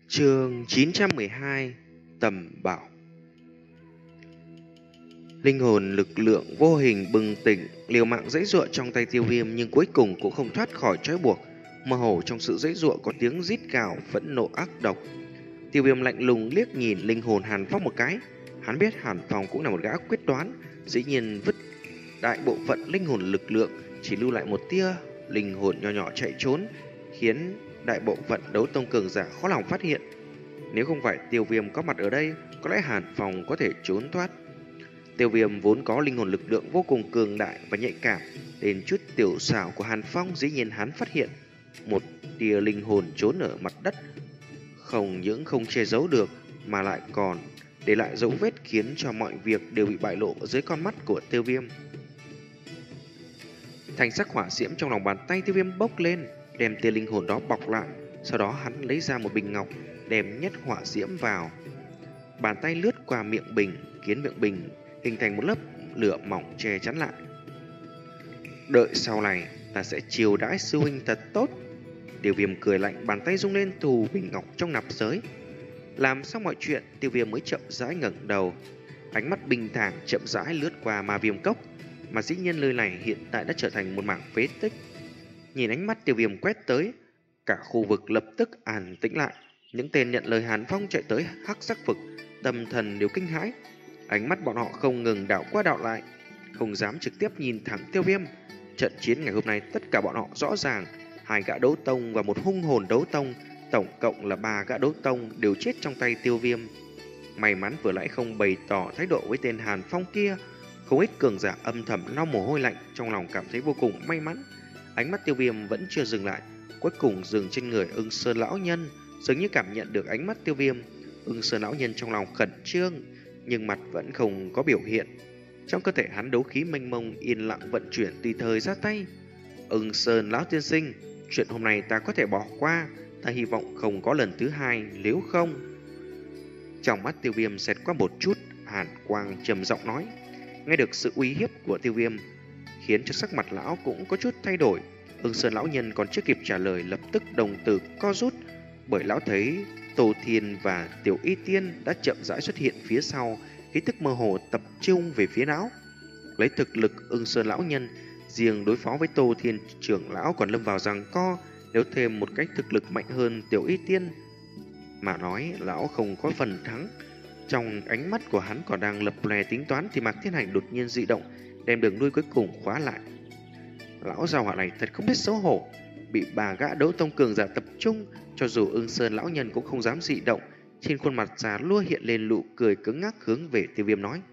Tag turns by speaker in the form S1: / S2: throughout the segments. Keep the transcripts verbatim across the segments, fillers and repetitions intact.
S1: Chương chín trăm mười hai. Tầm bảo. Linh hồn lực lượng vô hình bừng tỉnh, liều mạng giãy giụa trong tay Tiêu Viêm, nhưng cuối cùng cũng không thoát khỏi trói buộc. Mơ hồ trong sự giãy giụa có tiếng rít gào phẫn nộ ác độc. Tiêu Viêm lạnh lùng liếc nhìn linh hồn Hàn Phong một cái. Hắn biết Hàn Phong cũng là một gã quyết đoán, dĩ nhiên vứt đại bộ phận linh hồn lực lượng, chỉ lưu lại một tia linh hồn nhỏ nhỏ chạy trốn, khiến đại bộ phận đấu tông cường giả khó lòng phát hiện. Nếu không phải Tiêu Viêm có mặt ở đây, có lẽ Hàn Phong có thể trốn thoát. Tiêu Viêm vốn có linh hồn lực lượng vô cùng cường đại và nhạy cảm, đến chút tiểu xảo của Hàn Phong dĩ nhiên hắn phát hiện một tia linh hồn trốn ở mặt đất, không những không che giấu được mà lại còn để lại dấu vết, khiến cho mọi việc đều bị bại lộ dưới con mắt của Tiêu Viêm. Thanh sắc hỏa diễm trong lòng bàn tay Tiêu Viêm bốc lên, đem tia linh hồn đó bọc lại. Sau đó hắn lấy ra một bình ngọc, đem nhét hỏa diễm vào. Bàn tay lướt qua miệng bình, khiến miệng bình hình thành một lớp lửa mỏng che chắn lại. Đợi sau này ta sẽ chiều đãi sư huynh thật tốt. Tiêu Viêm cười lạnh, bàn tay rung lên thu bình ngọc trong nạp giới. Làm xong mọi chuyện, Tiêu Viêm mới chậm rãi ngẩng đầu, ánh mắt bình thản chậm rãi lướt qua Ma Viêm Cốc, mà dĩ nhiên nơi này hiện tại đã trở thành một mảng phế tích. Nhìn ánh mắt Tiêu Viêm quét tới, cả khu vực lập tức an tĩnh lại. Những tên nhận lời Hàn Phong chạy tới hắc sắc vực, tâm thần đều kinh hãi, ánh mắt bọn họ không ngừng đảo qua đảo lại, không dám trực tiếp nhìn thẳng Tiêu Viêm. Trận chiến ngày hôm nay tất cả bọn họ rõ ràng, hai gã đấu tông và một hung hồn đấu tông, tổng cộng là ba gã đấu tông đều chết trong tay Tiêu Viêm. May mắn vừa nãy không bày tỏ thái độ với tên Hàn Phong kia. Không ít cường giả âm thầm lau mồ hôi lạnh, trong lòng cảm thấy vô cùng may mắn. Ánh mắt Tiêu Viêm vẫn chưa dừng lại, cuối cùng dừng trên người Ưng Sơn lão nhân. Dường như cảm nhận được ánh mắt Tiêu Viêm, Ưng Sơn lão nhân trong lòng khẩn trương, nhưng mặt vẫn không có biểu hiện. Trong cơ thể hắn đấu khí mênh mông yên lặng vận chuyển, tùy thời ra tay. Ưng Sơn lão tiên sinh, chuyện hôm nay ta có thể bỏ qua, ta hy vọng không có lần thứ hai, nếu không. Trong mắt Tiêu Viêm xẹt qua một chút hàn quang, trầm giọng nói. Nghe được sự uy hiếp của Tiêu Viêm, khiến cho sắc mặt lão cũng có chút thay đổi. Ưng Sơn lão nhân còn chưa kịp trả lời, lập tức đồng tử co rút, bởi lão thấy Tô Thiên và Tiểu Y Tiên đã chậm rãi xuất hiện phía sau, khí tức mơ hồ tập trung về phía lão. Lấy thực lực Ưng Sơn lão nhân, riêng đối phó với Tô Thiên trưởng lão còn lâm vào giằng co, nếu thêm một cách thực lực mạnh hơn Tiểu Y Tiên mà nói, lão không có phần thắng. Trong ánh mắt của hắn còn đang lập lè tính toán, thì Mạc Thiên Hành đột nhiên dị động, đem đường lui cuối cùng khóa lại. Lão già hỏa này thật không biết xấu hổ, bị bà gã đấu tông cường giả tập trung, cho dù Ưng Sơn lão nhân cũng không dám dị động. Trên khuôn mặt già lua hiện lên nụ cười cứng ngắc, hướng về Tiêu Viêm nói.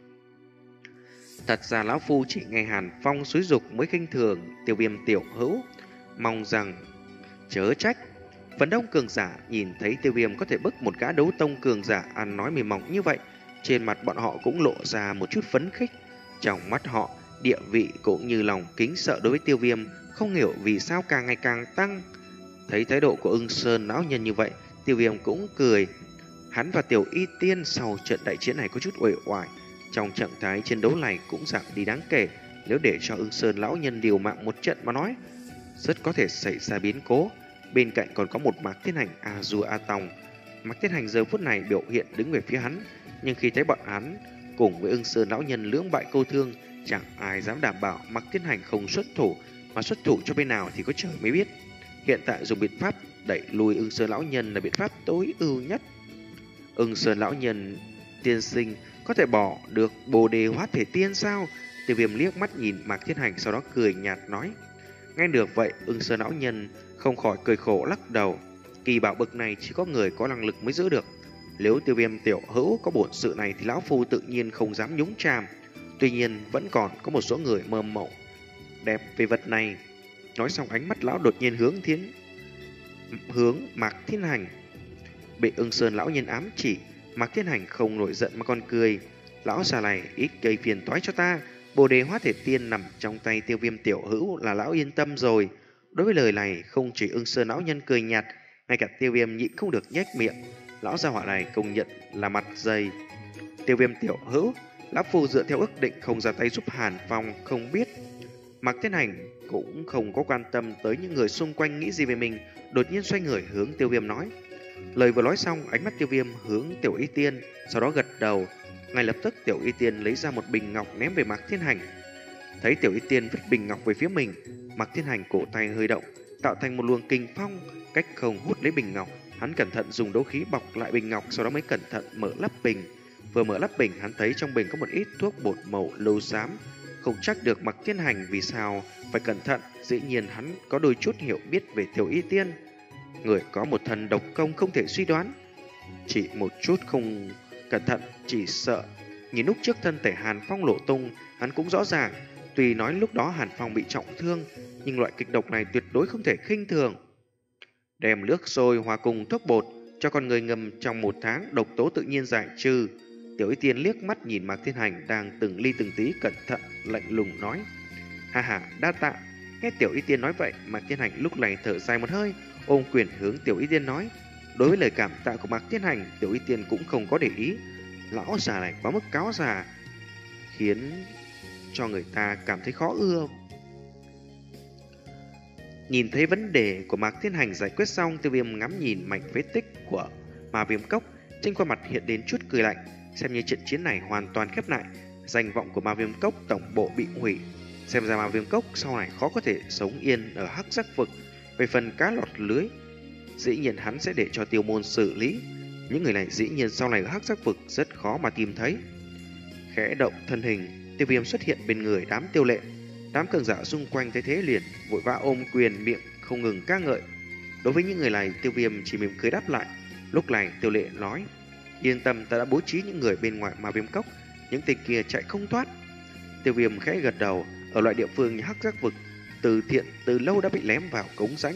S1: Thật ra lão phu chỉ nghe Hàn Phong xúi dục mới khinh thường Tiêu Viêm tiểu hữu, mong rằng chớ trách. Phần đông cường giả nhìn thấy Tiêu Viêm có thể bức một gã đấu tông cường giả ăn nói mềm mỏng như vậy, trên mặt bọn họ cũng lộ ra một chút phấn khích. Trong mắt họ, địa vị cũng như lòng kính sợ đối với Tiêu Viêm không hiểu vì sao càng ngày càng tăng. Thấy thái độ của Ưng Sơn lão nhân như vậy, Tiêu Viêm cũng cười. Hắn và Tiểu Y Tiên sau trận đại chiến này có chút uể oải, trong trạng thái chiến đấu này cũng giảm đi đáng kể. Nếu để cho Ưng Sơn lão nhân liều mạng một trận mà nói, rất có thể xảy ra biến cố. Bên cạnh còn có một Mạc Thiên Hành, A Du A Tòng. Mạc Thiên Hành giờ phút này biểu hiện đứng về phía hắn, nhưng khi thấy bọn hắn cùng với Ưng Sơn lão nhân lưỡng bại câu thương, chẳng ai dám đảm bảo Mạc Thiên Hành không xuất thủ, mà xuất thủ cho bên nào thì có trời mới biết. Hiện tại dùng biện pháp đẩy lùi Ưng Sơn lão nhân là biện pháp tối ưu nhất. Ưng Sơn lão nhân tiên sinh có thể bỏ được Bồ Đề Hóa Thể Tiên sao? Tiêu Viêm liếc mắt nhìn Mạc Thiên Hành, sau đó cười nhạt nói. Nghe được vậy, Ưng Sơn lão nhân không khỏi cười khổ lắc đầu. Kỳ bảo bực này chỉ có người có năng lực mới giữ được. Nếu Tiêu Viêm tiểu hữu có bổn sự này thì lão phu tự nhiên không dám nhúng chàm. Tuy nhiên vẫn còn có một số người mơ mộng đẹp về vật này. Nói xong, ánh mắt lão đột nhiên hướng thiên hướng Mạc Thiên Hành. Bị Ưng Sơn lão nhân ám chỉ, Mạc Thiên Hành không nổi giận mà còn cười. Lão già này ít gây phiền toái cho ta, Bồ Đề Hóa Thể Tiên nằm trong tay Tiêu Viêm tiểu hữu là lão yên tâm rồi. Đối với lời này, không chỉ Ưng Sơn lão nhân cười nhạt, ngay cả Tiêu Viêm nhịn không được nhếch miệng. Lão gia hỏa này công nhận là mặt dày. Tiêu Viêm tiểu hữu, lão phu dựa theo ước định không ra tay giúp Hàn Phong, không biết. Mạc Thiên Hành cũng không có quan tâm tới những người xung quanh nghĩ gì về mình, đột nhiên xoay người hướng Tiêu Viêm nói. Lời vừa nói xong, ánh mắt Tiêu Viêm hướng Tiểu Y Tiên, sau đó gật đầu. Ngay lập tức Tiểu Y Tiên lấy ra một bình ngọc ném về Mạc Thiên Hành. Thấy Tiểu Y Tiên vứt bình ngọc về phía mình, Mạc Thiên Hành cổ tay hơi động, tạo thành một luồng kinh phong, cách không hút lấy bình ngọc. Hắn cẩn thận dùng đấu khí bọc lại bình ngọc, sau đó mới cẩn thận mở lắp bình. Vừa mở lắp bình, hắn thấy trong bình có một ít thuốc bột màu lâu xám. Không chắc được Mạc Thiên Hành vì sao phải cẩn thận, dĩ nhiên hắn có đôi chút hiểu biết về Tiểu Y Tiên. Người có một thần độc công không thể suy đoán, chỉ một chút không cẩn thận, chỉ sợ. Nhìn lúc trước thân thể Hàn Phong lộ tung, hắn cũng rõ ràng. Tuy nói lúc đó Hàn Phong bị trọng thương, nhưng loại kịch độc này tuyệt đối không thể khinh thường. Đem nước sôi hòa cùng thuốc bột, cho con người ngâm trong một tháng, độc tố tự nhiên giải trừ. Tiểu Y Tiên liếc mắt nhìn Mạc Thiên Hành đang từng ly từng tí cẩn thận, lạnh lùng nói: "Ha ha, đa tạ." Nghe Tiểu Y Tiên nói vậy, Mạc Thiên Hành lúc này thở dài một hơi, ôm quyền hướng Tiểu Y Tiên nói. Đối với lời cảm tạ của Mạc Thiên Hành, Tiểu Y Tiên cũng không có để ý. Lão già này quá mức cáo già, khiến cho người ta cảm thấy khó ưa. Nhìn thấy vấn đề của Mạc Thiên Hành giải quyết xong, Tiêu Viêm ngắm nhìn mảnh vết tích của Ma Viêm Cốc, trên khuôn mặt hiện đến chút cười lạnh, xem như trận chiến này hoàn toàn khép lại, danh vọng của Ma Viêm Cốc tổng bộ bị hủy. Xem ra Ma Viêm Cốc sau này khó có thể sống yên ở Hắc Giác Vực. Về phần cá lọt lưới, dĩ nhiên hắn sẽ để cho Tiêu Môn xử lý. Những người này dĩ nhiên sau này ở Hắc Giác Vực rất khó mà tìm thấy. Khẽ động thân hình, Tiêu Viêm xuất hiện bên người đám Tiêu Lệ. Đám cường giả xung quanh thấy thế liền vội vã ôm quyền, miệng không ngừng ca ngợi. Đối với những người này, Tiêu Viêm chỉ mỉm cười đáp lại. Lúc này Tiêu Lệ nói: "Yên tâm, ta đã bố trí những người bên ngoài Ma Viêm Cốc, những tên kia chạy không thoát." Tiêu Viêm khẽ gật đầu. Ở loại địa phương như Hắc Giác Vực, Từ Thiện từ lâu đã bị lém vào cống rãnh.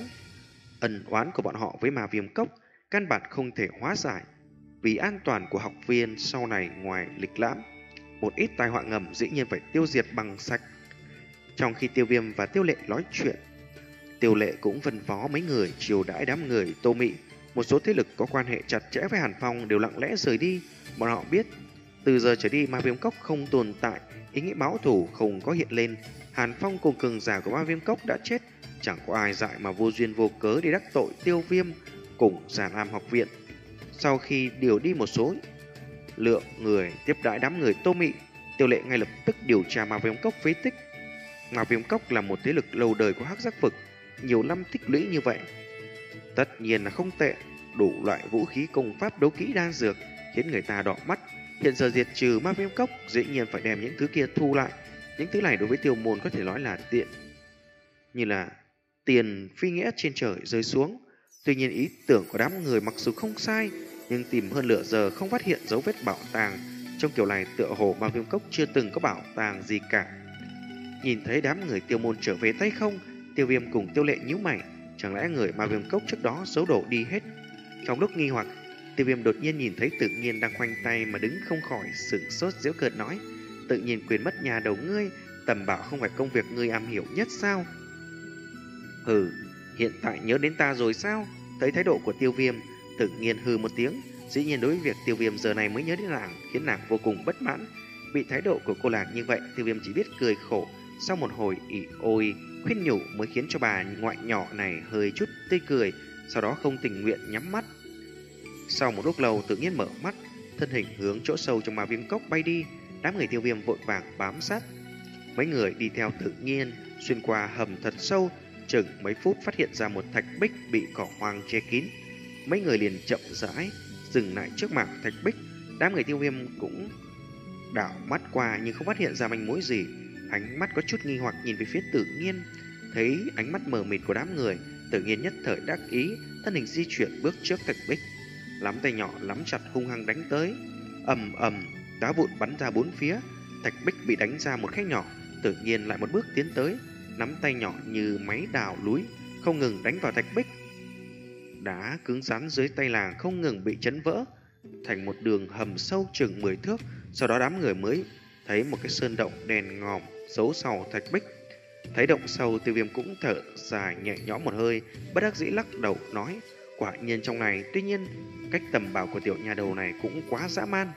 S1: Ân oán của bọn họ với Ma Viêm Cốc căn bản không thể hóa giải. Vì an toàn của học viên sau này, ngoài lịch lãm, một ít tai họa ngầm dĩ nhiên phải tiêu diệt bằng sạch. Trong khi Tiêu Viêm và Tiêu Lệ nói chuyện, Tiêu Lệ cũng phân phó mấy người chiều đãi đám người Tô Mị. Một số thế lực có quan hệ chặt chẽ với Hàn Phong đều lặng lẽ rời đi. Bọn họ biết từ giờ trở đi Ma Viêm Cốc không tồn tại, ý nghĩ báo thù không có hiện lên. Hàn Phong cùng cường giả của Ma Viêm Cốc đã chết, chẳng có ai dại mà vô duyên vô cớ để đắc tội Tiêu Viêm cùng Già Lam học viện. Sau khi điều đi một số lượng người tiếp đãi đám người Tô Mị, Tiêu Lệ ngay lập tức điều tra Ma Viêm Cốc phế tích. Ma Viêm Cốc là một thế lực lâu đời của Hắc Giác Vực, nhiều năm tích lũy như vậy, tất nhiên là không tệ. Đủ loại vũ khí công pháp đấu kỹ đan dược khiến người ta đỏ mắt. Hiện giờ diệt trừ Ma Viêm Cốc, dĩ nhiên phải đem những thứ kia thu lại. Những thứ này đối với Tiêu Môn có thể nói là tiện, như là tiền phi nghĩa trên trời rơi xuống. Tuy nhiên ý tưởng của đám người mặc dù không sai, nhưng tìm hơn nửa giờ không phát hiện dấu vết bảo tàng. Trong kiểu này tựa hồ Ma Viêm Cốc chưa từng có bảo tàng gì cả. Nhìn thấy đám người Tiêu Môn trở về tay không, Tiêu Viêm cùng Tiêu Lệ nhíu mày. Chẳng lẽ người Ma Viêm Cốc trước đó xấu đổ đi hết? Trong lúc nghi hoặc, Tiêu Viêm đột nhiên nhìn thấy Tự Nhiên đang khoanh tay mà đứng không khỏi sửng sốt giễu cợt nói: "Tự Nhiên quên mất nhà đầu ngươi, tầm bảo không phải công việc ngươi am hiểu nhất sao?" "Hừ, hiện tại nhớ đến ta rồi sao?" Thấy thái độ của Tiêu Viêm, Tự Nhiên hừ một tiếng. Dĩ nhiên đối với việc Tiêu Viêm giờ này mới nhớ đến nàng khiến nàng vô cùng bất mãn. Bị thái độ của cô nàng như vậy, Tiêu Viêm chỉ biết cười khổ. Sau một hồi ỉ ôi khuyên nhủ mới khiến cho bà ngoại nhỏ này hơi chút tươi cười, sau đó không tình nguyện nhắm mắt. Sau một lúc lâu, Tự Nhiên mở mắt, thân hình hướng chỗ sâu trong Ma Viêm Cốc bay đi. Đám người Tiêu Viêm vội vàng bám sát. Mấy người đi theo Tự Nhiên xuyên qua hầm thật sâu, chừng mấy phút phát hiện ra một thạch bích bị cỏ hoang che kín. Mấy người liền chậm rãi dừng lại trước mặt thạch bích. Đám người Tiêu Viêm cũng đảo mắt qua nhưng không phát hiện ra manh mối gì. Ánh mắt có chút nghi hoặc nhìn về phía Tự Nhiên. Thấy ánh mắt mờ mịt của đám người, Tự Nhiên nhất thời đắc ý, thân hình di chuyển bước trước thạch bích, nắm tay nhỏ nắm chặt hung hăng đánh tới. Ầm ầm, đá vụn bắn ra bốn phía, thạch bích bị đánh ra một khe nhỏ. Tự Nhiên lại một bước tiến tới, nắm tay nhỏ như máy đào núi, không ngừng đánh vào thạch bích. Đá cứng rắn dưới tay làng không ngừng bị chấn vỡ thành một đường hầm sâu chừng mười thước. Sau đó đám người mới thấy một cái sơn động đèn ngòm giấu sau thạch bích. Thấy động sâu, Tiêu Viêm cũng thở dài nhẹ nhõm một hơi, bất đắc dĩ lắc đầu nói: "Quả nhiên trong này, tuy nhiên cách tầm bảo của tiểu nhà đầu này cũng quá dã man."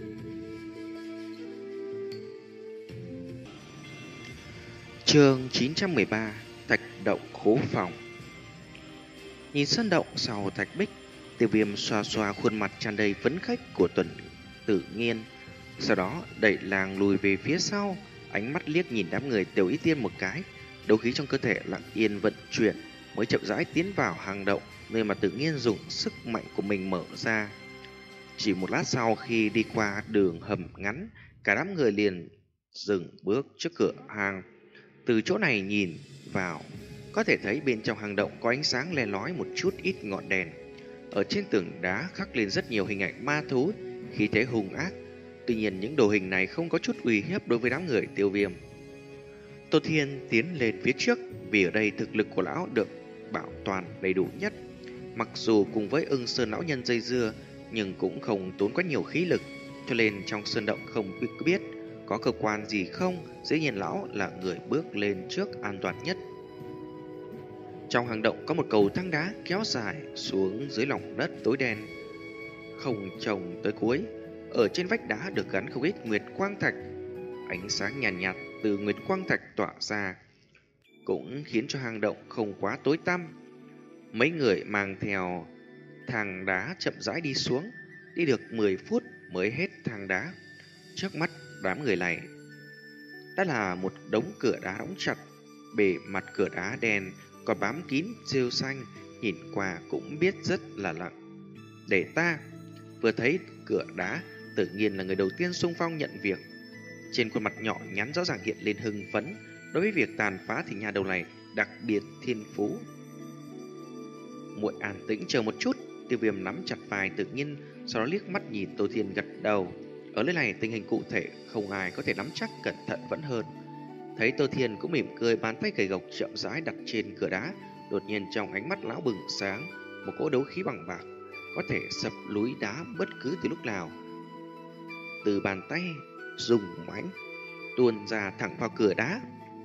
S1: Chương chín trăm mười ba: Thạch động khố phòng. Nhìn sơn động sau thạch bích, Tiêu Viêm xoa xoa khuôn mặt tràn đầy phấn khích của Tuần Tự Nhiên, sau đó đẩy làng lùi về phía sau, ánh mắt liếc nhìn đám người Tiểu Y Tiên một cái, đấu khí trong cơ thể lặng yên vận chuyển, mới chậm rãi tiến vào hang động, nơi mà Tự Nhiên dùng sức mạnh của mình mở ra. Chỉ một lát sau, khi đi qua đường hầm ngắn, cả đám người liền dừng bước trước cửa hang. Từ chỗ này nhìn vào, có thể thấy bên trong hang động có ánh sáng le lói một chút ít ngọn đèn. Ở trên tường đá khắc lên rất nhiều hình ảnh ma thú, khí thế hung ác. Tuy nhiên những đồ hình này không có chút uy hiếp đối với đám người Tiêu Viêm. Tô Thiên tiến lên phía trước, vì ở đây thực lực của lão được bảo toàn đầy đủ nhất. Mặc dù cùng với Ưng Sơn lão nhân dây dưa, nhưng cũng không tốn quá nhiều khí lực, cho nên trong sơn động không biết có cơ quan gì không, dĩ nhiên lão là người bước lên trước an toàn nhất. Trong hang động có một cầu thang đá kéo dài xuống dưới lòng đất tối đen, không trồng tới cuối. Ở trên vách đá được gắn không ít nguyệt quang thạch, ánh sáng nhàn nhạt, nhạt từ nguyệt quang thạch tỏa ra, cũng khiến cho hang động không quá tối tăm. Mấy người mang theo thang đá chậm rãi đi xuống, đi được mười phút mới hết thang đá. Trước mắt đám người này đã là một đống cửa đá đóng chặt, bề mặt cửa đá đen còn bám kín rêu xanh, nhìn qua cũng biết rất là lặng. Để ta vừa thấy cửa đá, Tự Nhiên là người đầu tiên xung phong nhận việc. Trên khuôn mặt nhỏ nhắn rõ ràng hiện lên hưng phấn. Đối với việc tàn phá thì nhà đầu này đặc biệt thiên phú. Muội an tĩnh chờ một chút. Tiêu Viêm nắm chặt vai Tự Nhiên, sau đó liếc mắt nhìn Tô Thiên gật đầu. Ở nơi này tình hình cụ thể không ai có thể nắm chắc, cẩn thận vẫn hơn. Thấy Tô Thiên cũng mỉm cười, bàn tay gầy gộc chậm rãi đặt trên cửa đá. Đột nhiên trong ánh mắt lão bừng sáng, một cỗ đấu khí bằng bạc có thể sập núi đá bất cứ từ lúc nào. Từ bàn tay dùng mãnh tuôn ra thẳng vào cửa đá.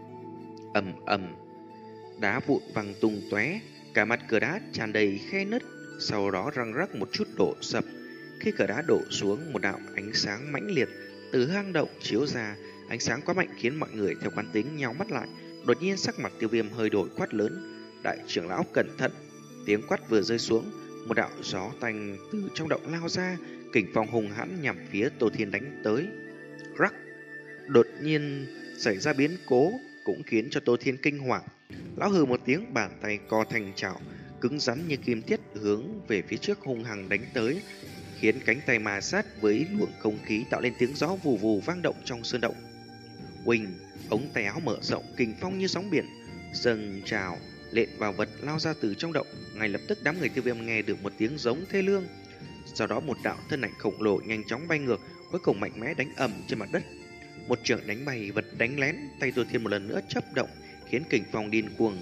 S1: Ầm ầm, đá vụn văng tung tóe, cả mặt cửa đá tràn đầy khe nứt, sau đó răng rắc một chút đổ sập. Khi cửa đá đổ xuống, một đạo ánh sáng mãnh liệt từ hang động chiếu ra. Ánh sáng quá mạnh khiến mọi người theo quán tính nhắm mắt lại. Đột nhiên sắc mặt Tiêu Viêm hơi đổi, quát lớn: "Đại trưởng lão cẩn thận!" Tiếng quát vừa rơi xuống, một đạo gió tanh từ trong động lao ra, kình phong hùng hãn nhằm phía Tô Thiên đánh tới. Rắc! Đột nhiên xảy ra biến cố cũng khiến cho Tô Thiên kinh hoàng. Lão hừ một tiếng, bàn tay co thành chảo, cứng rắn như kim thiết hướng về phía trước hung hăng đánh tới, khiến cánh tay ma sát với luồng không khí tạo lên tiếng gió vù vù vang động trong sơn động. Uỳnh, ống tay áo mở rộng, kình phong như sóng biển dâng trào, lện vào vật lao ra từ trong động. Ngay lập tức đám người Tiêu Viêm nghe được một tiếng giống thê lương. Sau đó một đạo thân ảnh khổng lồ nhanh chóng bay ngược, cuối cùng mạnh mẽ đánh ầm trên mặt đất. Một chưởng đánh bay vật đánh lén, tay Tô Thiên một lần nữa chấp động, khiến kình phong điên cuồng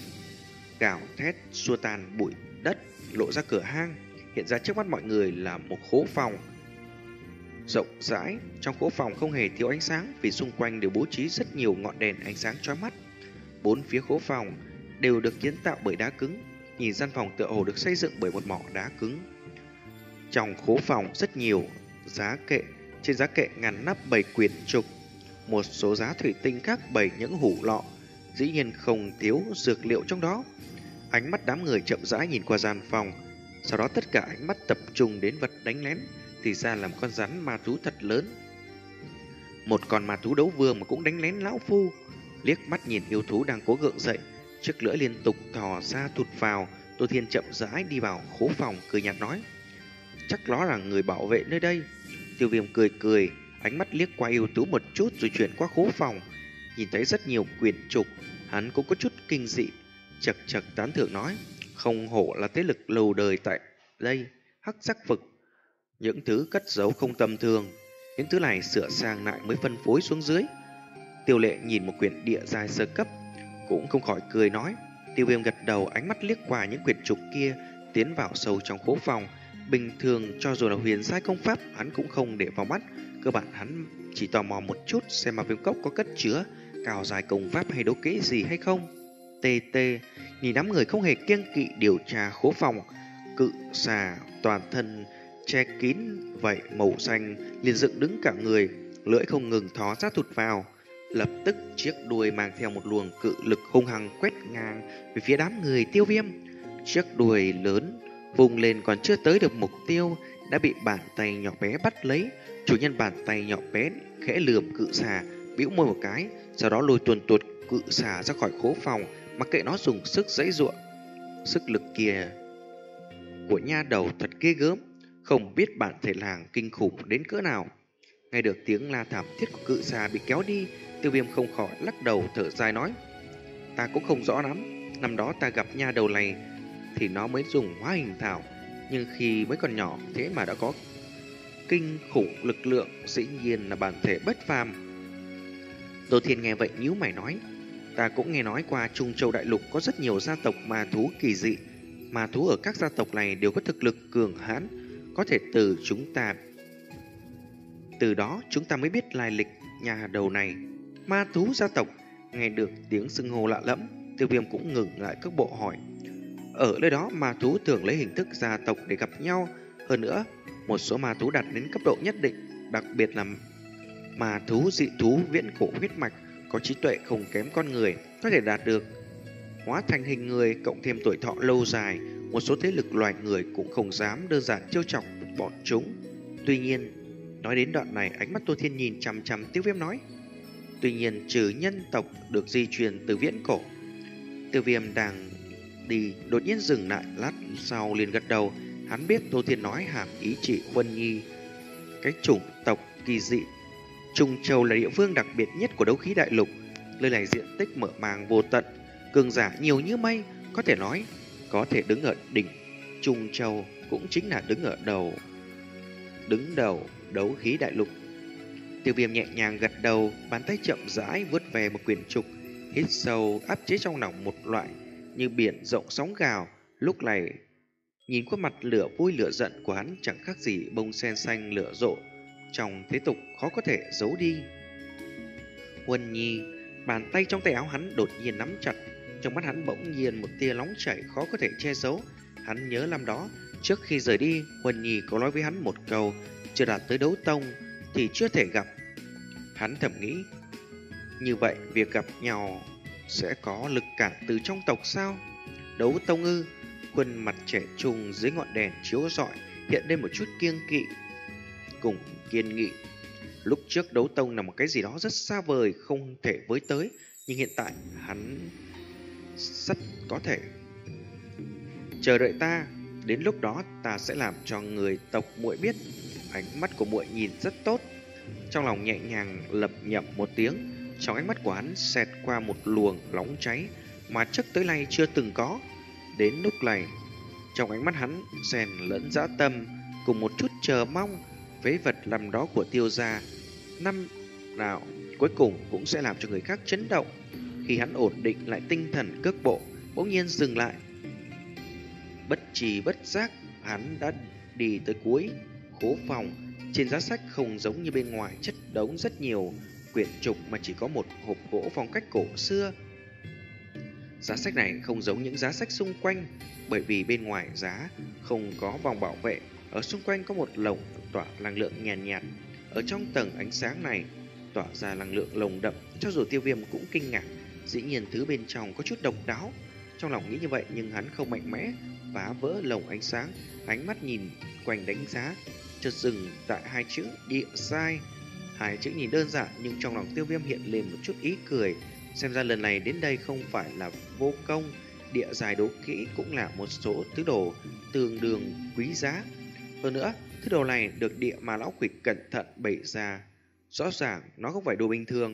S1: gào thét xua tan bụi đất, lộ ra cửa hang. Hiện ra trước mắt mọi người là một khố phòng rộng rãi. Trong khố phòng không hề thiếu ánh sáng, vì xung quanh đều bố trí rất nhiều ngọn đèn ánh sáng chói mắt. Bốn phía khố phòng đều được kiến tạo bởi đá cứng, nhìn gian phòng tựa hồ được xây dựng bởi một mỏ đá cứng. Trong khố phòng rất nhiều giá kệ, trên giá kệ ngăn nắp bày quyển trục, một số giá thủy tinh khác bày những hũ lọ, dĩ nhiên không thiếu dược liệu trong đó. Ánh mắt đám người chậm rãi nhìn qua gian phòng, sau đó tất cả ánh mắt tập trung đến vật đánh lén, thì ra là một con rắn ma thú thật lớn. Một con ma thú đấu vương mà cũng đánh lén lão phu. Liếc mắt nhìn yêu thú đang cố gượng dậy, chiếc lưỡi liên tục thò ra thụt vào. Tô Thiên chậm rãi đi vào khố phòng, cười nhạt nói: "Chắc nó là người bảo vệ nơi đây." Tiêu Viêm cười cười, ánh mắt liếc qua yêu thú một chút rồi chuyển qua khố phòng, nhìn thấy rất nhiều quyển trục, hắn cũng có chút kinh dị, chật chật tán thưởng nói: "Không hổ là thế lực lâu đời tại đây, hắc sắc vực, những thứ cất giấu không tầm thường, những thứ này sửa sang lại mới phân phối xuống dưới." Tiêu Lệ nhìn một quyển địa giai sơ cấp, cũng không khỏi cười nói. Tiêu Viêm gật đầu, ánh mắt liếc qua những quyển trục kia, tiến vào sâu trong khố phòng. Bình thường cho dù là huyền giai công pháp, hắn cũng không để vào mắt. Cơ bản hắn chỉ tò mò một chút xem mà viêm cốc có cất chứa cao dài công pháp hay đấu kỹ gì hay không. Tê tê nhìn đám người không hề kiêng kỵ điều tra khố phòng, cự xà toàn thân che kín vậy màu xanh liền dựng đứng cả người, lưỡi không ngừng thó ra thụt vào. Lập tức chiếc đuôi mang theo một luồng cự lực hung hăng quét ngang về phía đám người Tiêu Viêm. Chiếc đuôi lớn Vùng lên còn chưa tới được mục tiêu đã bị bàn tay nhỏ bé bắt lấy. Chủ nhân bàn tay nhỏ bé khẽ lườm cự xà, bĩu môi một cái, sau đó lôi tuồn tuột cự xà ra khỏi khố phòng, mặc kệ nó dùng sức giãy giụa. Sức lực kia của nha đầu thật ghê gớm, không biết bản thể làng kinh khủng đến cỡ nào. Nghe được tiếng la thảm thiết của cự xà bị kéo đi, Tiêu Viêm không khỏi lắc đầu thở dài nói: ta cũng không rõ lắm, năm đó ta gặp nha đầu này thì nó mới dùng hóa hình thảo, nhưng khi mới còn nhỏ thế mà đã có kinh khủng lực lượng, dĩ nhiên là bản thể bất phàm. Tô Thiên nghe vậy nhíu mày nói: ta cũng nghe nói qua Trung Châu Đại Lục có rất nhiều gia tộc ma thú kỳ dị, ma thú ở các gia tộc này đều có thực lực cường hãn, có thể từ chúng ta từ đó chúng ta mới biết lai lịch nhà đầu này. Ma thú gia tộc. Nghe được tiếng xưng hô lạ lẫm, Tiêu Viêm cũng ngừng lại cước bộ hỏi: ở nơi đó ma thú thường lấy hình thức gia tộc để gặp nhau, hơn nữa một số ma thú đạt đến cấp độ nhất định, đặc biệt là ma thú dị thú viễn cổ huyết mạch, có trí tuệ không kém con người, có thể đạt được hóa thành hình người, cộng thêm tuổi thọ lâu dài. Một số thế lực loài người cũng không dám đơn giản trêu chọc bọn chúng. Tuy nhiên, nói đến đoạn này, ánh mắt Tô Thiên nhìn chằm chằm Tiêu Viêm nói: tuy nhiên trừ nhân tộc được di truyền từ viễn cổ. Tiêu Viêm đang đi đột nhiên dừng lại, lát sau liền gật đầu. Hắn biết Tô Thiên nói hàm ý chỉ Huân Nhi, cái chủng tộc kỳ dị. Trung Châu là địa phương đặc biệt nhất của đấu khí đại lục, nơi này diện tích mở màng vô tận, cường giả nhiều như mây, có thể nói có thể đứng ở đỉnh Trung Châu, cũng chính là đứng ở đầu đứng đầu đấu khí đại lục. Tiêu Viêm nhẹ nhàng gật đầu, bàn tay chậm rãi vuốt về một quyển trục, hít sâu áp chế trong lòng một loại như biển rộng sóng gào. Lúc này nhìn khuôn mặt lửa vui lửa giận của hắn chẳng khác gì bông sen xanh lửa rộ trong thế tục, khó có thể giấu đi. Huân Nhi. Bàn tay trong tay áo hắn đột nhiên nắm chặt, trong mắt hắn bỗng nhiên một tia nóng chảy khó có thể che giấu. Hắn nhớ năm đó trước khi rời đi, Huân Nhi có nói với hắn một câu: chưa đạt tới đấu tông thì chưa thể gặp. Hắn thầm nghĩ, như vậy việc gặp nhau sẽ có lực cản từ trong tộc sao? Đấu tông ư? Khuôn mặt trẻ trung dưới ngọn đèn chiếu rọi hiện lên một chút kiêng kỵ cùng kiên nghị. Lúc trước đấu tông là một cái gì đó rất xa vời, không thể với tới, nhưng hiện tại hắn rất có thể. Chờ đợi ta, đến lúc đó ta sẽ làm cho người tộc muội biết. Ánh mắt của muội nhìn rất tốt. Trong lòng nhẹ nhàng lẩm nhẩm một tiếng, trong ánh mắt của hắn xẹt qua một luồng nóng cháy mà trước tới nay chưa từng có. Đến lúc này, trong ánh mắt hắn xen lẫn dã tâm cùng một chút chờ mong. Phế vật làm đó của Tiêu gia năm nào cuối cùng cũng sẽ làm cho người khác chấn động. Khi hắn ổn định lại tinh thần cước bộ, bỗng nhiên dừng lại. Bất trì bất giác, hắn đã đi tới cuối khố phòng. Trên giá sách không giống như bên ngoài chất đống rất nhiều quyển trục, mà chỉ có một hộp gỗ phong cách cổ xưa. Giá sách này không giống những giá sách xung quanh, bởi vì bên ngoài giá không có vòng bảo vệ, ở xung quanh có một lồng tỏa năng lượng nhàn nhạt, nhạt. Ở trong tầng ánh sáng này tỏa ra năng lượng lồng đậm, cho dù Tiêu Viêm cũng kinh ngạc, dĩ nhiên thứ bên trong có chút độc đáo. Trong lòng nghĩ như vậy nhưng hắn không mạnh mẽ phá vỡ lồng ánh sáng, ánh mắt nhìn quanh đánh giá, chợt dừng tại hai chữ địa sai. Hai chữ nhìn đơn giản nhưng trong lòng Tiêu Viêm hiện lên một chút ý cười, xem ra lần này đến đây không phải là vô công. Địa dài đố kỹ cũng là một số thứ đồ tương đương quý giá. Hơn nữa, thứ đồ này được địa mà lão quỷ cẩn thận bày ra, rõ ràng nó không phải đồ bình thường.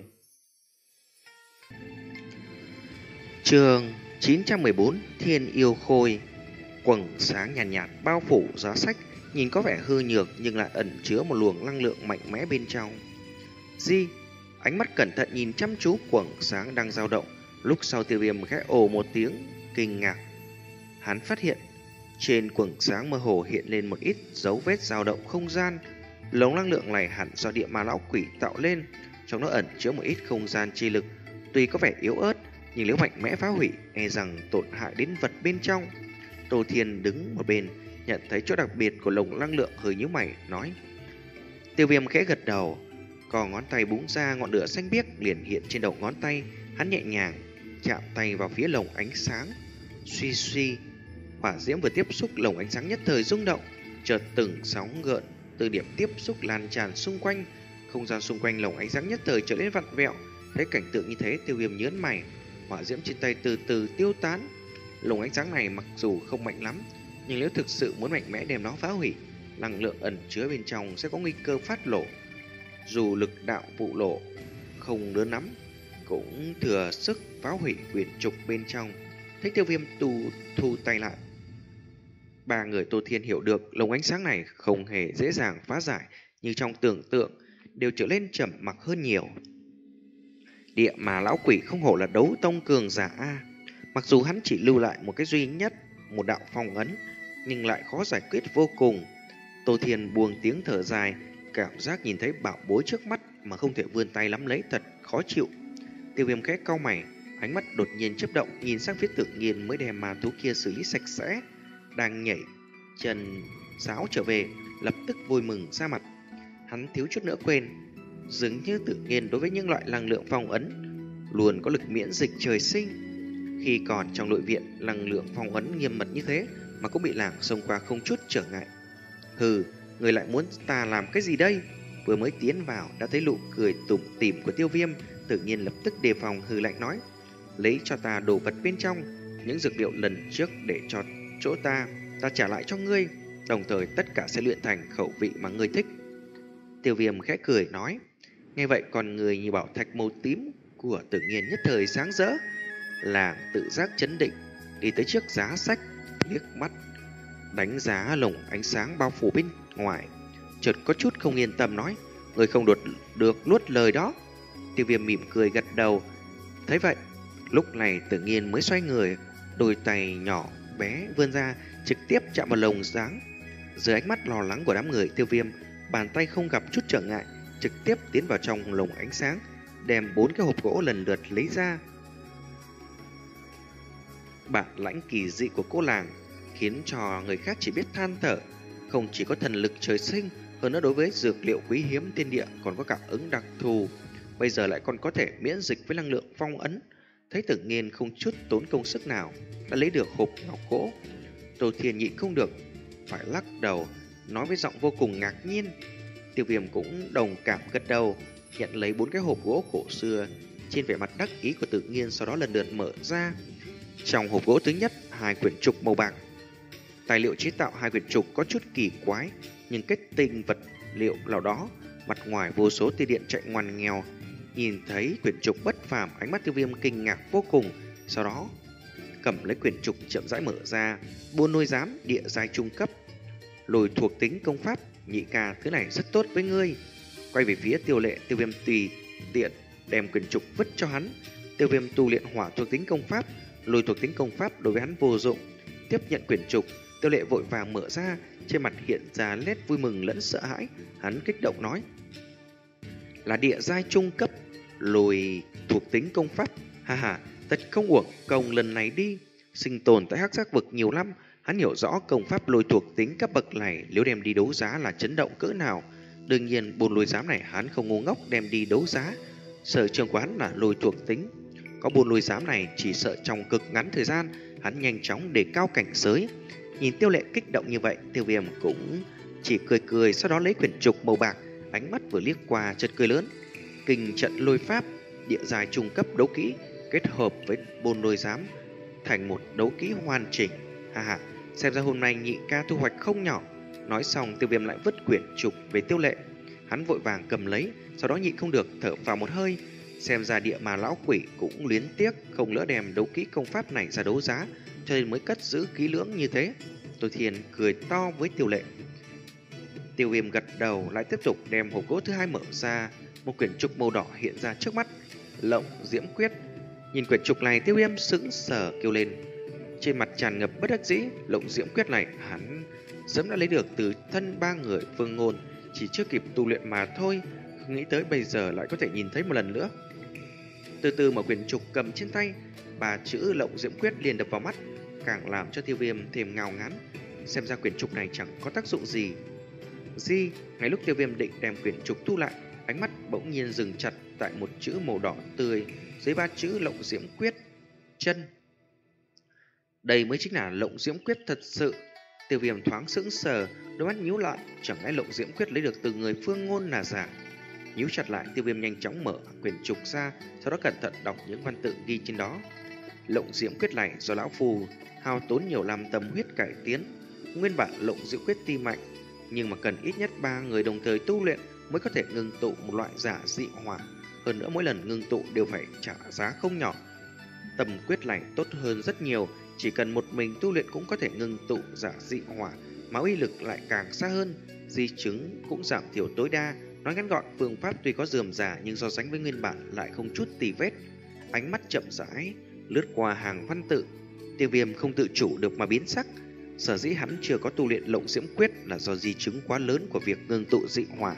S1: Chương chín trăm mười bốn Thiên Yêu Khôi. Quầng sáng nhàn nhạt, nhạt bao phủ giá sách, nhìn có vẻ hư nhược nhưng lại ẩn chứa một luồng năng lượng mạnh mẽ bên trong. Di, ánh mắt cẩn thận nhìn chăm chú quầng sáng đang dao động. Lúc sau Tiêu Viêm khẽ ồ một tiếng kinh ngạc. Hắn phát hiện trên quầng sáng mơ hồ hiện lên một ít dấu vết dao động không gian. Lồng năng lượng này hẳn do địa ma lão quỷ tạo lên, trong nó ẩn chứa một ít không gian chi lực. Tuy có vẻ yếu ớt, nhưng nếu mạnh mẽ phá hủy, e rằng tổn hại đến vật bên trong. Tô Thiên đứng một bên, nhận thấy chỗ đặc biệt của lồng năng lượng, hơi nhíu mày nói. Tiêu Viêm khẽ gật đầu, còn ngón tay búng ra, ngọn lửa xanh biếc liền hiện trên đầu ngón tay. Hắn nhẹ nhàng chạm tay vào phía lồng ánh sáng, suy suy, Hỏa diễm vừa tiếp xúc, lồng ánh sáng nhất thời rung động, chợt từng sóng gợn từ điểm tiếp xúc lan tràn xung quanh. Không gian xung quanh lồng ánh sáng nhất thời trở nên vặn vẹo. Thấy cảnh tượng như thế, Tiêu Viêm nhớn mày. Hỏa diễm trên tay từ từ tiêu tán. Lồng ánh sáng này mặc dù không mạnh lắm, nhưng nếu thực sự muốn mạnh mẽ đem nó phá hủy, năng lượng ẩn chứa bên trong sẽ có nguy cơ phát lộ. Dù lực đạo vụ lộ không lớn lắm, cũng thừa sức phá hủy quyển trục bên trong. Thấy Tiêu Viêm tu thu tay lại, ba người Tô Thiên hiểu được lồng ánh sáng này không hề dễ dàng phá giải như trong tưởng tượng, đều trở lên trầm mặc hơn nhiều. Địa mà lão quỷ không hổ là đấu tông cường giả a. Mặc dù hắn chỉ lưu lại một cái duy nhất, một đạo phong ấn, nhưng lại khó giải quyết vô cùng. Tô Thiên buông tiếng thở dài, cảm giác nhìn thấy bảo bối trước mắt mà không thể vươn tay nắm lấy thật khó chịu. Tiêu Viêm khẽ cau mày, ánh mắt đột nhiên chớp động, nhìn sang phía Tự Nhiên mới đem ma thú kia xử lý sạch sẽ, đang nhảy chân sáo trở về, lập tức vui mừng ra mặt. Hắn thiếu chút nữa quên, dường như Tự Nhiên đối với những loại năng lượng phong ấn luôn có lực miễn dịch trời sinh. Khi còn trong nội viện, năng lượng phong ấn nghiêm mật như thế mà cũng bị làng xông qua không chút trở ngại. Hừ, người lại muốn ta làm cái gì đây? Vừa mới tiến vào đã thấy nụ cười tủm tỉm của Tiêu Viêm, Tự Nhiên lập tức đề phòng hừ lạnh nói: lấy cho ta đồ vật bên trong, những dược liệu lần trước để cho chỗ ta, ta trả lại cho ngươi, đồng thời tất cả sẽ luyện thành khẩu vị mà ngươi thích. Tiêu Viêm khẽ cười nói. Nghe vậy con người như bảo thạch màu tím của Tự Nhiên nhất thời sáng rỡ. Làng tự giác chấn định, đi tới trước giá sách, liếc mắt đánh giá lồng ánh sáng bao phủ bên ngoài, chợt có chút không yên tâm nói: người không đột được nuốt lời đó. Tiêu Viêm mỉm cười gật đầu. Thấy vậy, lúc này Tự Nhiên mới xoay người, đôi tay nhỏ bé vươn ra, trực tiếp chạm vào lồng sáng. Dưới ánh mắt lo lắng của đám người, Tiêu Viêm bàn tay không gặp chút trở ngại, trực tiếp tiến vào trong lồng ánh sáng, đem bốn cái hộp gỗ lần lượt lấy ra. Bản lãnh kỳ dị của cô làng khiến cho người khác chỉ biết than thở. Không chỉ có thần lực trời sinh, hơn nữa đối với dược liệu quý hiếm thiên địa còn có cảm ứng đặc thù, bây giờ lại còn có thể miễn dịch với năng lượng phong ấn. Thấy Tự Nhiên không chút tốn công sức nào đã lấy được hộp ngọc gỗ, Tô Thiên nhịn không được phải lắc đầu, nói với giọng vô cùng ngạc nhiên. Tiêu Viêm cũng đồng cảm gật đầu, nhận lấy bốn cái hộp gỗ cổ xưa trên vẻ mặt đắc ý của Tự Nhiên, sau đó lần lượt mở ra. Trong hộp gỗ thứ nhất, hai quyển trục màu bạc. Tài liệu chế tạo hai quyển trục có chút kỳ quái, nhưng kết tinh vật liệu nào đó, mặt ngoài vô số tia điện chạy ngoằn nghèo. Nhìn thấy quyển trục bất phàm, ánh mắt Tiêu Viêm kinh ngạc vô cùng, sau đó cầm lấy quyển trục chậm rãi mở ra. Buôn Lôi Giám địa giai trung cấp, lùi thuộc tính công pháp, nhị ca thứ này rất tốt với ngươi. Quay về phía Tiêu Lệ, Tiêu Viêm tùy tiện đem quyển trục vứt cho hắn. Tiêu Viêm tu luyện hỏa thuộc tính công pháp, lùi thuộc tính công pháp đối với hắn vô dụng. Tiếp nhận quyển trục, Tiêu Lệ vội vàng mở ra, trên mặt hiện ra nét vui mừng lẫn sợ hãi. Hắn kích động nói: là địa giai trung cấp, lùi thuộc tính công pháp, ha ha, thật không uổng công lần này đi. Sinh tồn tại Hắc Giác vực nhiều năm, hắn hiểu rõ công pháp lùi thuộc tính cấp bậc này nếu đem đi đấu giá là chấn động cỡ nào. Đương nhiên Buôn Lôi Giám này hắn không ngu ngốc đem đi đấu giá, sở trường của hắn là lùi thuộc tính. Có Buôn Lôi Giám này, chỉ sợ trong cực ngắn thời gian hắn nhanh chóng đề cao cảnh giới. Nhìn Tiêu Lệ kích động như vậy, Tiêu Viêm cũng chỉ cười cười, sau đó lấy quyển trục màu bạc, ánh mắt vừa liếc qua chợt cười lớn. Kình trận lôi pháp, địa giai trung cấp đấu kỹ kết hợp với Buôn Lôi Giám thành một đấu kỹ hoàn chỉnh. Ha ha, xem ra hôm nay nhị ca thu hoạch không nhỏ. Nói xong, Tiêu Viêm lại vứt quyển trục về Tiêu Lệ. Hắn vội vàng cầm lấy, sau đó nhịn không được thở vào một hơi. Xem ra địa mà lão quỷ cũng luyến tiếc không lỡ đem đấu kỹ công pháp này ra đấu giá, cho nên mới cất giữ kỹ lưỡng như thế. Tô Thiên cười to với Tiêu Lệ. Tiêu Viêm gật đầu, lại tiếp tục đem hộp gỗ thứ hai mở ra. Một quyển trục màu đỏ hiện ra trước mắt, Lộng Diễm Quyết. Nhìn quyển trục này, Tiêu Viêm sững sờ kêu lên, trên mặt tràn ngập bất đắc dĩ. Lộng Diễm Quyết này hắn sớm đã lấy được từ thân ba người Phương Ngôn, chỉ chưa kịp tu luyện mà thôi, không nghĩ tới bây giờ lại có thể nhìn thấy một lần nữa. Từ từ mở quyển trục cầm trên tay, ba chữ Lộng Diễm Quyết liền đập vào mắt, càng làm cho Tiêu Viêm thêm ngao ngán. Xem ra quyển trục này chẳng có tác dụng gì. Di, ngay lúc Tiêu Viêm định đem quyển trục thu lại, ánh mắt bỗng nhiên dừng chặt tại một chữ màu đỏ tươi dưới ba chữ Lộng Diễm Quyết. Chân. Đây mới chính là Lộng Diễm Quyết thật sự. Tiêu Viêm thoáng sững sờ, đôi mắt nhíu lại, chẳng lẽ Lộng Diễm Quyết lấy được từ người Phương Ngôn là giả? Nhíu chặt lại, Tiêu Viêm nhanh chóng mở quyển trục ra, sau đó cẩn thận đọc những văn tự ghi trên đó. Lộng Diễm Quyết này do lão phù hao tốn nhiều năm tâm huyết cải tiến, nguyên bản Lộng Diễm Quyết tuy mạnh, nhưng mà cần ít nhất ba người đồng thời tu luyện mới có thể ngưng tụ một loại giả dị hỏa. Hơn nữa mỗi lần ngưng tụ đều phải trả giá không nhỏ. Tầm quyết này tốt hơn rất nhiều, chỉ cần một mình tu luyện cũng có thể ngưng tụ giả dị hỏa, mà uy lực lại càng xa hơn, di chứng cũng giảm thiểu tối đa. Nói ngắn gọn, phương pháp tuy có rườm rà nhưng so sánh với nguyên bản lại không chút tì vết. Ánh mắt chậm rãi lướt qua hàng văn tự, Tiêu Viêm không tự chủ được mà biến sắc. Sở dĩ hắn chưa có tu luyện Lộng Diễm Quyết là do di chứng quá lớn của việc ngưng tụ dị hỏa.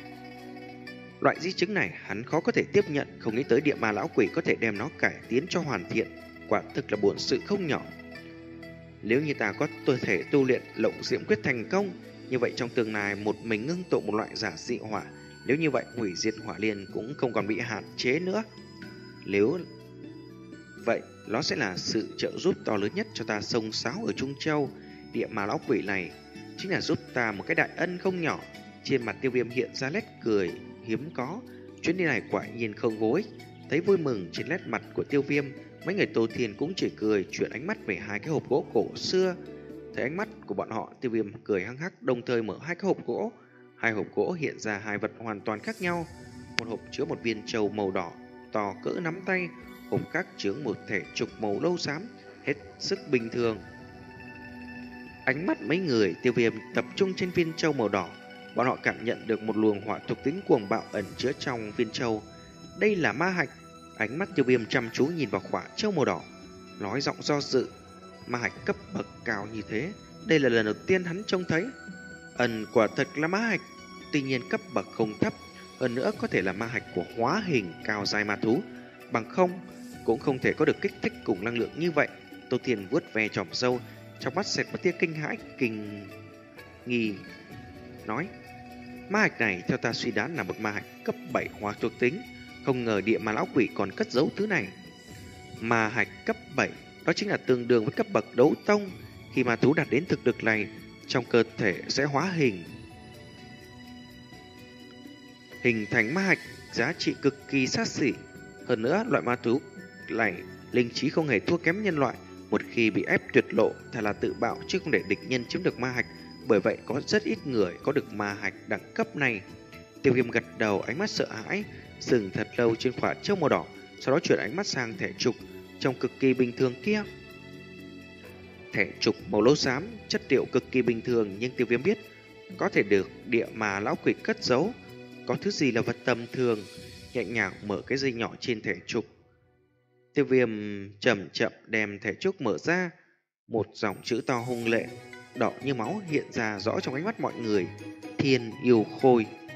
S1: Loại di chứng này hắn khó có thể tiếp nhận, không nghĩ tới địa ma lão quỷ có thể đem nó cải tiến cho hoàn thiện, quả thực là bổn sự không nhỏ. Nếu như ta có cơ thể tu luyện Lộng Diễm Quyết thành công, như vậy trong tương lai một mình ngưng tụ một loại giả dị hỏa, nếu như vậy hủy diệt hỏa liên cũng không còn bị hạn chế nữa. Nếu vậy, nó sẽ là sự trợ giúp to lớn nhất cho ta xông xáo ở Trung Châu. Địa ma lão quỷ này chính là giúp ta một cái đại ân không nhỏ. Trên mặt Tiêu Viêm hiện ra nét cười hiếm có. Chuyến đi này quả nhiên không vô ích. Thấy vui mừng trên nét mặt của Tiêu Viêm, mấy người Tô Thiên cũng chỉ cười, chuyển ánh mắt về hai cái hộp gỗ cổ xưa. Thấy ánh mắt của bọn họ, Tiêu Viêm cười hăng hắc, đồng thời mở hai cái hộp gỗ. Hai hộp gỗ hiện ra hai vật hoàn toàn khác nhau. Một hộp chứa một viên châu màu đỏ to cỡ nắm tay, hộp khác chứa một thể trục màu nâu xám, hết sức bình thường. Ánh mắt mấy người Tiêu Viêm tập trung trên viên châu màu đỏ. Bọn họ cảm nhận được một luồng hỏa thuộc tính cuồng bạo ẩn chứa trong viên châu. Đây là ma hạch. Ánh mắt Tiêu Viêm chăm chú nhìn vào quả châu màu đỏ, nói giọng do dự. Ma hạch cấp bậc cao như thế, đây là lần đầu tiên hắn trông thấy. Ẩn quả thật là ma hạch, tuy nhiên cấp bậc không thấp, hơn nữa có thể là ma hạch của hóa hình cao giai ma thú, bằng không cũng không thể có được kích thích cùng năng lượng như vậy. Tô Thiên vuốt ve chòm râu, trong mắt xẹt một tia kinh hãi kinh nghi, nói: ma hạch này theo ta suy đoán là một ma hạch cấp bảy hóa thuộc tính, không ngờ địa ma lão quỷ còn cất giấu thứ này. Ma hạch cấp bảy, đó chính là tương đương với cấp bậc đấu tông. Khi ma thú đạt đến thực lực này, trong cơ thể sẽ hóa hình, hình thành ma hạch, giá trị cực kỳ xa xỉ. Hơn nữa, loại ma thú này linh trí không hề thua kém nhân loại, một khi bị ép tuyệt lộ thật là tự bạo chứ không để địch nhân chiếm được ma hạch. Bởi vậy có rất ít người có được ma hạch đẳng cấp này. Tiêu Viêm gật đầu, ánh mắt sợ hãi, dừng thật lâu trên quả châu màu đỏ, sau đó chuyển ánh mắt sang thẻ trục trông cực kỳ bình thường kia. Thẻ trục màu nâu xám, chất liệu cực kỳ bình thường, nhưng Tiêu Viêm biết có thể được địa ma lão quỷ cất giấu. Có thứ gì là vật tầm thường? Nhẹ nhàng mở cái dây nhỏ trên thẻ trục. Tiêu Viêm chậm chậm đem thẻ trục mở ra, một dòng chữ to hung lệ, đỏ như máu hiện ra rõ trong ánh mắt mọi người: Thiên Yêu Khôi.